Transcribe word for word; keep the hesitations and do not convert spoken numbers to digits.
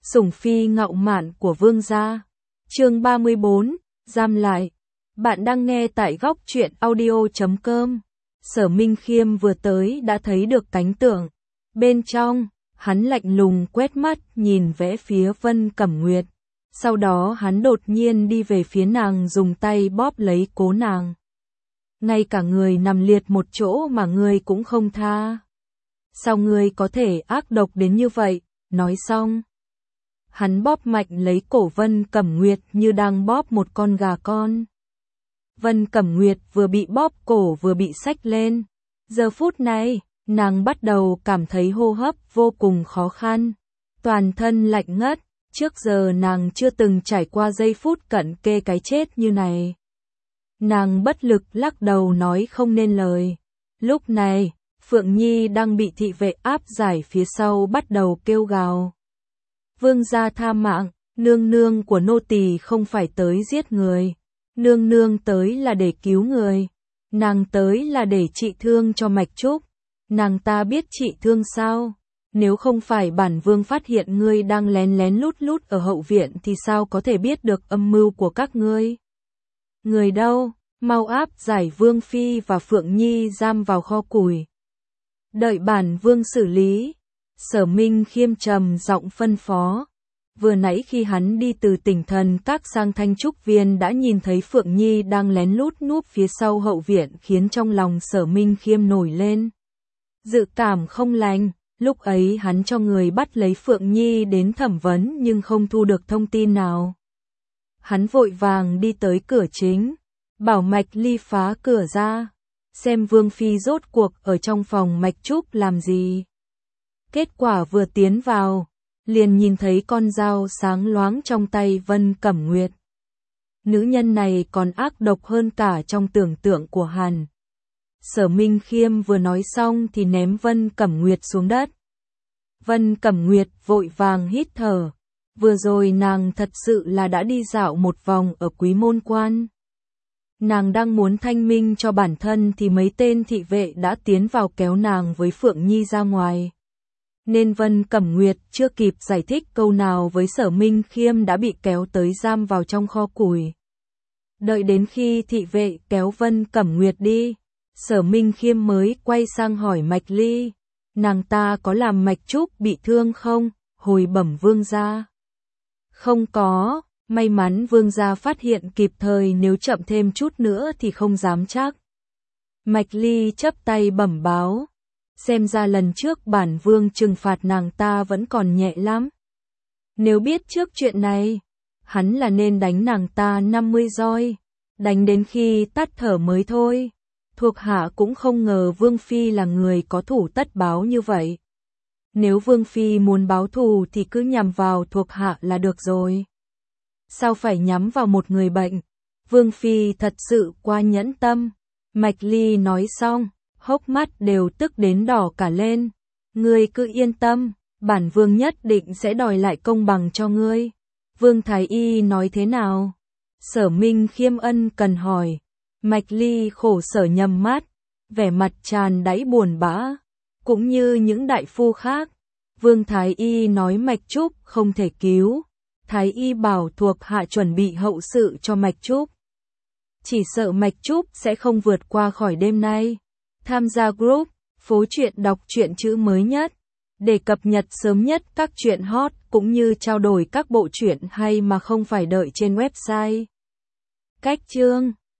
Sủng phi ngạo mạn của vương gia. Chương ba mươi bốn, giam lại. Bạn đang nghe tại góc truyện audio chấm com. Sở Minh Khiêm vừa tới đã thấy được cảnh tượng. Bên trong, hắn lạnh lùng quét mắt nhìn về phía Vân Cẩm Nguyệt. Sau đó hắn đột nhiên đi về phía nàng, dùng tay bóp lấy cố nàng. Ngay cả người nằm liệt một chỗ mà ngươi cũng không tha. Sao ngươi có thể ác độc đến như vậy? Nói xong, hắn bóp mạnh lấy cổ Vân Cẩm Nguyệt như đang bóp một con gà con. Vân Cẩm Nguyệt vừa bị bóp cổ vừa bị xách lên. Giờ phút này, nàng bắt đầu cảm thấy hô hấp vô cùng khó khăn. Toàn thân lạnh ngắt, trước giờ nàng chưa từng trải qua giây phút cận kề cái chết như này. Nàng bất lực lắc đầu nói không nên lời. Lúc này, Phượng Nhi đang bị thị vệ áp giải phía sau bắt đầu kêu gào. Vương gia tha mạng, nương nương của nô tỳ không phải tới giết người. Nương nương tới là để cứu người. Nàng tới là để trị thương cho Mạch Trúc. Nàng ta biết trị thương sao? Nếu không phải bản vương phát hiện ngươi đang lén lén lút lút ở hậu viện thì sao có thể biết được âm mưu của các ngươi? Người đâu? Mau áp giải Vương Phi và Phượng Nhi giam vào kho củi. Đợi bản vương xử lý. Sở Minh Khiêm trầm giọng phân phó. Vừa nãy khi hắn đi từ Tỉnh Thần Các sang Thanh Trúc Viên đã nhìn thấy Phượng Nhi đang lén lút núp phía sau hậu viện, khiến trong lòng Sở Minh Khiêm nổi lên. Dự cảm không lành, lúc ấy hắn cho người bắt lấy Phượng Nhi đến thẩm vấn nhưng không thu được thông tin nào. Hắn vội vàng đi tới cửa chính, bảo Mạch Ly phá cửa ra, xem Vương Phi rốt cuộc ở trong phòng Mạch Trúc làm gì. Kết quả vừa tiến vào, liền nhìn thấy con dao sáng loáng trong tay Vân Cẩm Nguyệt. Nữ nhân này còn ác độc hơn cả trong tưởng tượng của hắn. Sở Minh Khiêm vừa nói xong thì ném Vân Cẩm Nguyệt xuống đất. Vân Cẩm Nguyệt vội vàng hít thở. Vừa rồi nàng thật sự là đã đi dạo một vòng ở Quý Môn Quan. Nàng đang muốn thanh minh cho bản thân thì mấy tên thị vệ đã tiến vào kéo nàng với Phượng Nhi ra ngoài. Nên Vân Cẩm Nguyệt chưa kịp giải thích câu nào với Sở Minh Khiêm đã bị kéo tới giam vào trong kho củi. Đợi đến khi thị vệ kéo Vân Cẩm Nguyệt đi, Sở Minh Khiêm mới quay sang hỏi Mạch Ly. Nàng ta có làm Mạch Trúc bị thương không? Hồi bẩm vương gia. Không có, may mắn vương gia phát hiện kịp thời, nếu chậm thêm chút nữa thì không dám chắc. Mạch Ly chắp tay bẩm báo. Xem ra lần trước bản vương trừng phạt nàng ta vẫn còn nhẹ lắm. Nếu biết trước chuyện này, hắn là nên đánh nàng ta năm mươi roi, đánh đến khi tắt thở mới thôi. Thuộc hạ cũng không ngờ Vương Phi là người có thủ tất báo như vậy. Nếu Vương Phi muốn báo thù thì cứ nhằm vào thuộc hạ là được rồi. Sao phải nhắm vào một người bệnh? Vương Phi thật sự quá nhẫn tâm. Mạch Ly nói xong, hốc mắt đều tức đến đỏ cả lên. Ngươi cứ yên tâm, bản vương nhất định sẽ đòi lại công bằng cho ngươi. Vương Thái Y nói thế nào? Sở Minh Khiêm ân cần hỏi. Mạch Ly khổ sở nhắm mắt, vẻ mặt tràn đáy buồn bã, cũng như những đại phu khác. Vương Thái Y nói Mạch Trúc không thể cứu. Thái Y bảo thuộc hạ chuẩn bị hậu sự cho Mạch Trúc. Chỉ sợ Mạch Trúc sẽ không vượt qua khỏi đêm nay. Tham gia group Phố Truyện đọc truyện chữ mới nhất để cập nhật sớm nhất các truyện hot cũng như trao đổi các bộ truyện hay mà không phải đợi trên website. Cách chương